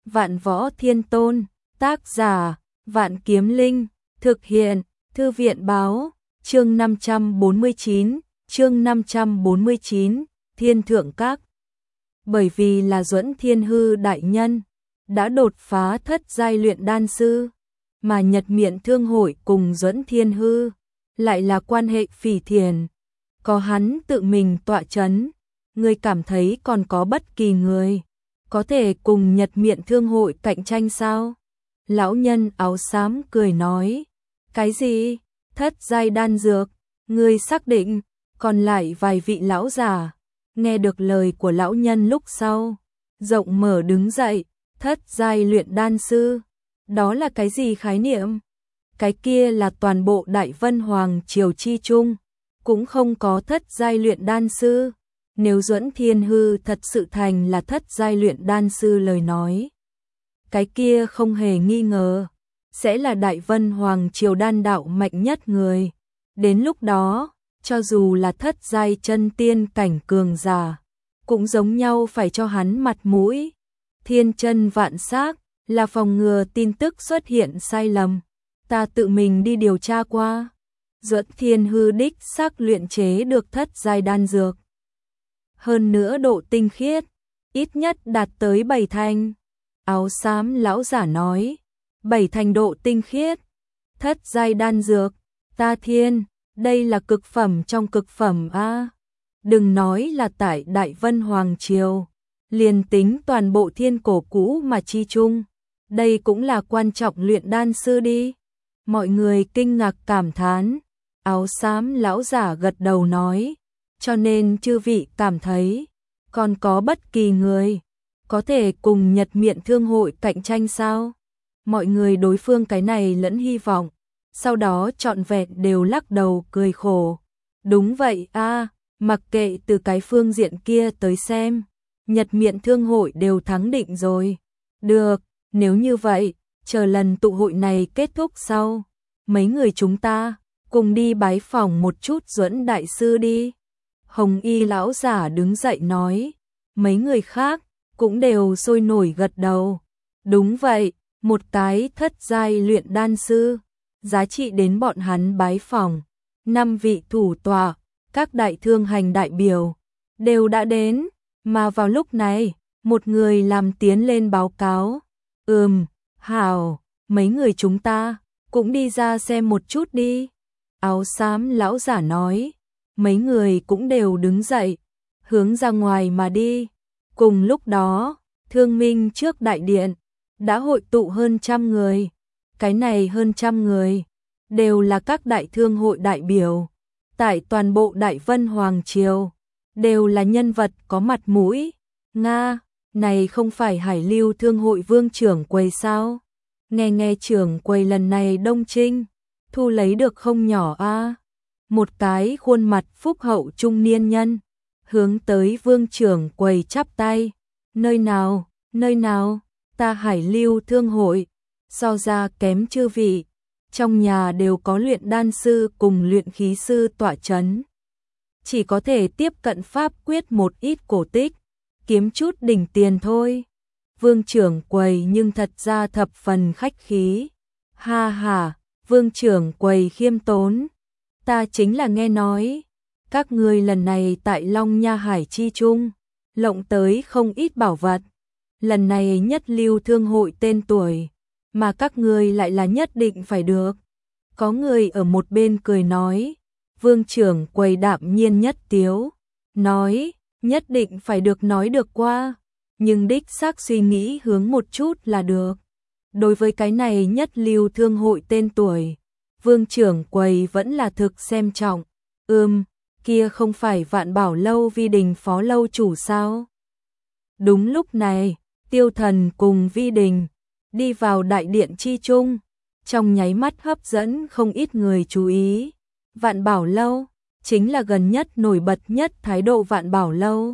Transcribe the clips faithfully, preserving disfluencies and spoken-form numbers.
Vạn Võ Thiên Tôn, tác giả, Vạn Kiếm Linh, thực hiện, Thư viện báo, chương năm trăm bốn mươi chín, chương năm trăm bốn mươi chín, Thiên Thượng Các. Bởi vì là Duẫn Thiên Hư đại nhân đã đột phá thất giai luyện đan sư, mà Nhật Miện Thương Hội cùng Duẫn Thiên Hư lại là quan hệ phỉ thiền, có hắn tự mình tọa chấn, ngươi cảm thấy còn có bất kỳ người có thể cùng Nhật Miện Thương Hội cạnh tranh sao? Lão nhân áo xám cười nói, cái gì? Thất giai đan dược, ngươi xác định? Còn lại vài vị lão già nghe được lời của lão nhân lúc sau, rộng mở đứng dậy. Thất giai luyện đan sư, đó là cái gì khái niệm? Cái kia là toàn bộ Đại Vân Hoàng triều chi chung, cũng không có thất giai luyện đan sư. Nếu Duẫn Thiên Hư thật sự thành là thất giai luyện đan sư lời nói, cái kia không hề nghi ngờ sẽ là Đại Vân Hoàng triều đan đạo mạnh nhất người. Đến lúc đó, cho dù là thất giai chân tiên cảnh cường giả, cũng giống nhau phải cho hắn mặt mũi. Thiên chân vạn xác là phòng ngừa tin tức xuất hiện sai lầm, ta tự mình đi điều tra qua. Duẫn Thiên Hư đích xác luyện chế được thất giai đan dược, hơn nữa độ tinh khiết ít nhất đạt tới bảy thành. Áo xám lão giả nói, bảy thành độ tinh khiết, thất giai đan dược, ta thiên, đây là cực phẩm trong cực phẩm a. Đừng nói là tại Đại Vân Hoàng triều, liền tính toàn bộ thiên cổ cũ mà chi chung, đây cũng là quan trọng luyện đan sư đi. Mọi người kinh ngạc cảm thán, áo xám lão giả gật đầu nói, cho nên chư vị cảm thấy, còn có bất kỳ người có thể cùng Nhật Miện Thương Hội cạnh tranh sao? Mọi người đối phương cái này lẫn hy vọng, sau đó trọn vẹn đều lắc đầu cười khổ. Đúng vậy a, mặc kệ từ cái phương diện kia tới xem, Nhật Miện Thương Hội đều thắng định rồi. Được, nếu như vậy, chờ lần tụ hội này kết thúc sau, mấy người chúng ta cùng đi bái phỏng một chút Duẫn đại sư đi. Hồng y lão giả đứng dậy nói, mấy người khác cũng đều sôi nổi gật đầu. Đúng vậy, một cái thất giai luyện đan sư, giá trị đến bọn hắn bái phỏng. Năm vị thủ tọa, các đại thương hành đại biểu đều đã đến, mà vào lúc này, một người làm tiến lên báo cáo. Ừm, hảo, mấy người chúng ta cũng đi ra xem một chút đi. Áo xám lão giả nói, mấy người cũng đều đứng dậy, hướng ra ngoài mà đi. Cùng lúc đó, Thương Minh trước đại điện đã hội tụ hơn trăm người. Cái này hơn trăm người đều là các đại thương hội đại biểu, tại toàn bộ Đại Vân Hoàng triều đều là nhân vật có mặt mũi. Nga, này không phải Hải Lưu Thương Hội Vương trưởng quầy sao? Nghe nghe trưởng quầy lần này đông trinh thu lấy được không nhỏ a. Một cái khuôn mặt phúc hậu trung niên nhân hướng tới Vương trưởng quầy chắp tay. Nơi nào, nơi nào, ta Hải Lưu Thương Hội, so ra kém chư vị, trong nhà đều có luyện đan sư cùng luyện khí sư tọa chấn, chỉ có thể tiếp cận pháp quyết một ít cổ tích, kiếm chút đỉnh tiền thôi. Vương trưởng quầy nhưng thật ra thập phần khách khí. Ha ha, Vương trưởng quầy khiêm tốn, ta chính là nghe nói, các ngươi lần này tại Long Nha Hải chi chung, lộng tới không ít bảo vật. Lần này nhất lưu thương hội tên tuổi, mà các ngươi lại là nhất định phải được. Có người ở một bên cười nói, Vương trưởng quầy đạm nhiên nhất tiếu, nói, nhất định phải được nói được qua, nhưng đích xác suy nghĩ hướng một chút là được. Đối với cái này nhất lưu thương hội tên tuổi, Vương trưởng quầy vẫn là thực xem trọng. Ừm, kia không phải Vạn Bảo Lâu Vi Đình phó lâu chủ sao? Đúng lúc này, Tiêu Thần cùng Vi Đình đi vào đại điện chi chung, trong nháy mắt hấp dẫn không ít người chú ý. Vạn Bảo Lâu chính là gần nhất nổi bật nhất thái độ Vạn Bảo Lâu.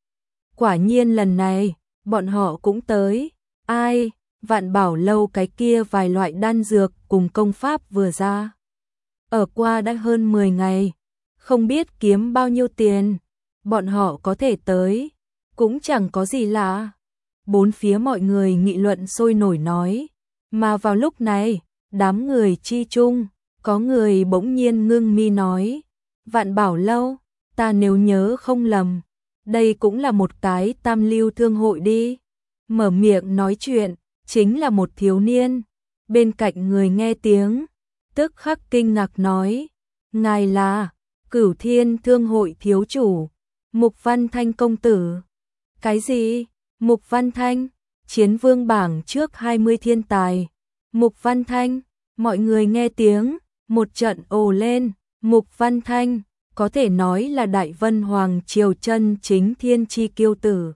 Quả nhiên lần này, bọn họ cũng tới. Ai, Vạn Bảo Lâu cái kia vài loại đan dược cùng công pháp vừa ra. Ở qua đã hơn mười ngày, không biết kiếm bao nhiêu tiền, bọn họ có thể tới, cũng chẳng có gì lạ. Bốn phía mọi người nghị luận sôi nổi nói, mà vào lúc này, đám người chi chung, có người bỗng nhiên ngưng mi nói, Vạn Bảo Lâu, ta nếu nhớ không lầm, đây cũng là một cái tam lưu thương hội đi. Mở miệng nói chuyện, chính là một thiếu niên, bên cạnh người nghe tiếng, tức khắc kinh ngạc nói, ngài là Cửu Thiên Thương hội thiếu chủ, Mục Văn Thanh công tử. Cái gì? Mục Văn Thanh, chiến vương bảng trước hai mươi thiên tài. Mục Văn Thanh, mọi người nghe tiếng, một trận ồ lên, Mục Văn Thanh, có thể nói là Đại Vân Hoàng triều chân chính thiên chi kiêu tử.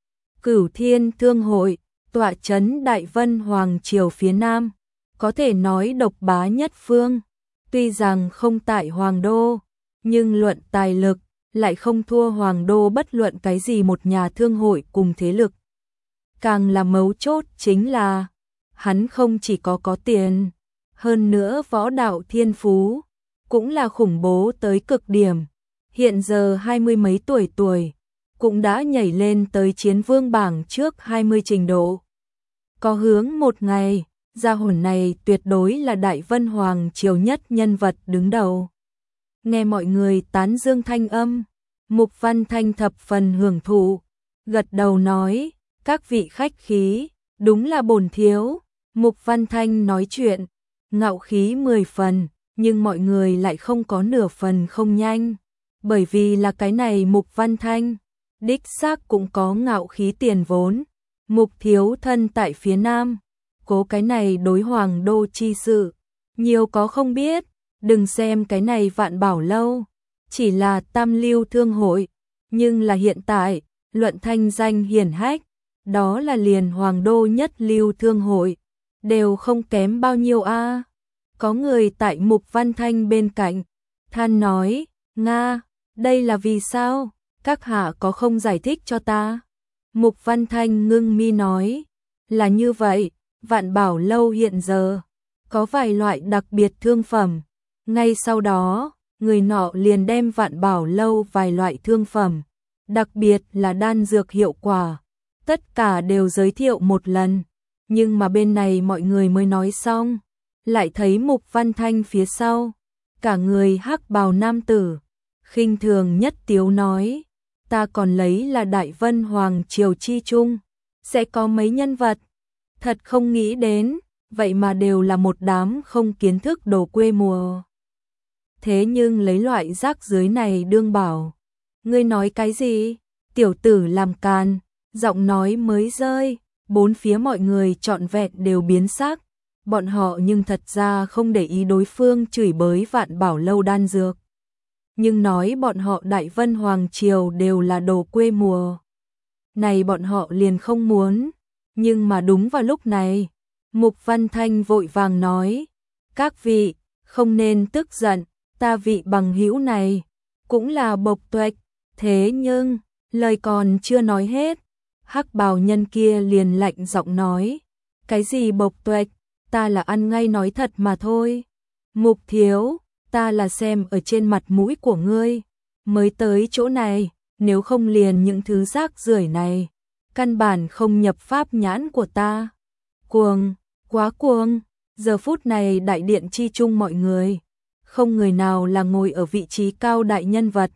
Cửu Thiên Thương hội, tọa trấn Đại Vân Hoàng triều phía Nam, có thể nói độc bá nhất phương, tuy rằng không tại Hoàng đô, nhưng luận tài lực, lại không thua Hoàng đô bất luận cái gì một nhà thương hội cùng thế lực. Càng là mấu chốt chính là, hắn không chỉ có có tiền, hơn nữa võ đạo thiên phú, cũng là khủng bố tới cực điểm. Hiện giờ hai mươi mấy tuổi tuổi, cũng đã nhảy lên tới chiến vương bảng trước hai mươi trình độ. Có hướng một ngày, gia hồn này tuyệt đối là Đại Vân Hoàng triều nhất nhân vật đứng đầu. Nghe mọi người tán dương thanh âm, Mục Văn Thanh thập phần hưởng thụ, gật đầu nói, các vị khách khí, đúng là bổn thiếu. Mục Văn Thanh nói chuyện, ngạo khí mười phần, nhưng mọi người lại không có nửa phần không nhanh, bởi vì là cái này Mục Văn Thanh, đích xác cũng có ngạo khí tiền vốn. Mục thiếu thân tại phía Nam, cố cái này đối Hoàng đô chi sự, nhiều có không biết, đừng xem cái này Vạn Bảo Lâu, chỉ là tam lưu thương hội, nhưng là hiện tại, luận thanh danh hiển hách, đó là liền Hoàng đô nhất lưu thương hội, đều không kém bao nhiêu a. Có người tại Mục Văn Thanh bên cạnh, than nói, Nga, đây là vì sao, các hạ có không giải thích cho ta? Mục Văn Thanh ngưng mi nói, là như vậy, Vạn Bảo Lâu hiện giờ, có vài loại đặc biệt thương phẩm, ngay sau đó, người nọ liền đem Vạn Bảo Lâu vài loại thương phẩm, đặc biệt là đan dược hiệu quả, tất cả đều giới thiệu một lần, nhưng mà bên này mọi người mới nói xong, lại thấy Mục Văn Thanh phía sau, cả người hắc bào nam tử, khinh thường nhất tiếu nói, ta còn lấy là Đại Vân Hoàng triều chi chung, sẽ có mấy nhân vật, thật không nghĩ đến, vậy mà đều là một đám không kiến thức đồ quê mùa. Thế nhưng lấy loại rác dưới này đương bảo, ngươi nói cái gì? Tiểu tử làm càn, giọng nói mới rơi, bốn phía mọi người trọn vẹn đều biến sắc, bọn họ nhưng thật ra không để ý đối phương chửi bới Vạn Bảo Lâu đan dược. Nhưng nói bọn họ Đại Vân Hoàng triều đều là đồ quê mùa. Này bọn họ liền không muốn, nhưng mà đúng vào lúc này, Mục Văn Thanh vội vàng nói, các vị, không nên tức giận, ta vị bằng hữu này, cũng là bộc tuệch, thế nhưng, lời còn chưa nói hết, hắc bào nhân kia liền lạnh giọng nói, cái gì bộc tuệch, ta là ăn ngay nói thật mà thôi. Mục thiếu, ta là xem ở trên mặt mũi của ngươi, mới tới chỗ này, nếu không liền những thứ rác rưởi này, căn bản không nhập pháp nhãn của ta. Cuồng, quá cuồng, giờ phút này đại điện chi chung mọi người, không người nào là ngồi ở vị trí cao đại nhân vật,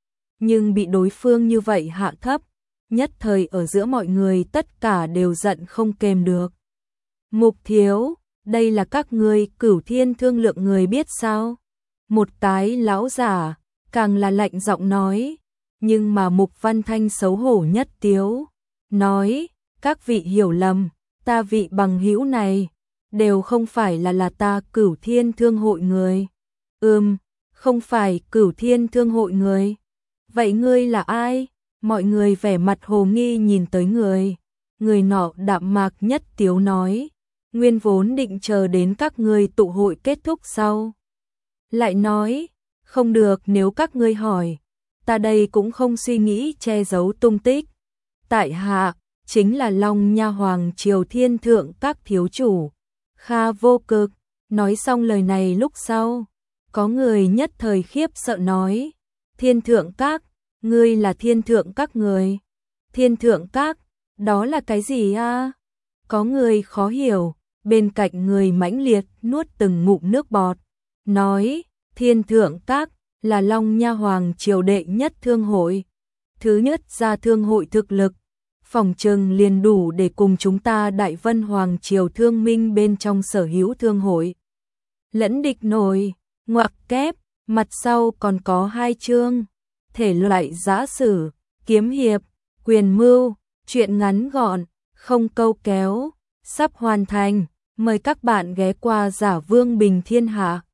nhưng bị đối phương như vậy hạ thấp, nhất thời ở giữa mọi người tất cả đều giận không kềm được. Mục thiếu, đây là các ngươi Cửu Thiên Thương lượng người biết sao? Một cái lão giả, càng là lạnh giọng nói, nhưng mà Mục Văn Thanh xấu hổ nhất tiếu, nói, các vị hiểu lầm, ta vị bằng hữu này, đều không phải là là ta Cửu Thiên Thương hội người. Ừm, không phải Cửu Thiên Thương hội người. Vậy ngươi là ai? Mọi người vẻ mặt hồ nghi nhìn tới người. Người nọ đạm mạc nhất tiếu nói, nguyên vốn định chờ đến các ngươi tụ hội kết thúc sau. Lại nói, không được nếu các ngươi hỏi, ta đây cũng không suy nghĩ che giấu tung tích. Tại hạ, chính là Long Nha Hoàng triều Thiên Thượng các thiếu chủ, Kha Vô Cực. Nói xong lời này lúc sau, có người nhất thời khiếp sợ nói, Thiên Thượng các, ngươi là Thiên Thượng các người. Thiên Thượng các, Đó là cái gì a? Có người khó hiểu, bên cạnh người mãnh liệt nuốt từng ngụm nước bọt, nói, Thiên Thượng Các là Long Nha Hoàng triều đệ nhất thương hội. Thứ nhất ra thương hội thực lực, phòng trừng liền đủ để cùng chúng ta Đại Vân Hoàng triều thương minh bên trong sở hữu thương hội. Lẫn địch nổi, ngoặc kép, mặt sau còn có hai chương, thể loại giã sử, kiếm hiệp, quyền mưu, truyện ngắn gọn, không câu kéo, sắp hoàn thành, mời các bạn ghé qua Giả Vương Bình Thiên Hạ.